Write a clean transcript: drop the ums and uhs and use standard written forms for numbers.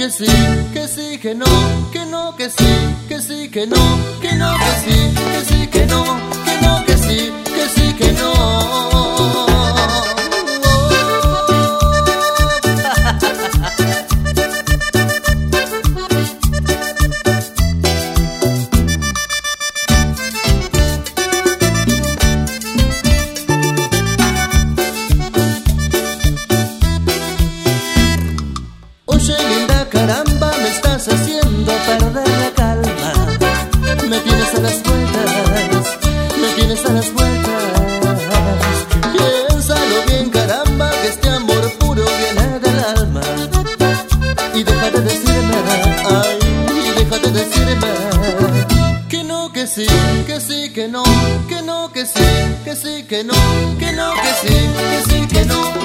que sí, que sí, que no, que no, que sí, que sí, que no, que no, que sí, que sí, que no, que no, que sí, que sí, que no. Oye linda, caramba, me estás haciendo perder la calma. Me tienes a las vueltas, me tienes a las vueltas. Piénsalo bien, caramba, que este amor puro viene del alma. Y deja de decirme, ay, y deja de decirme que no, que sí, que sí, que no, que no, que sí, que sí, que no, que no, que sí, que sí, que no.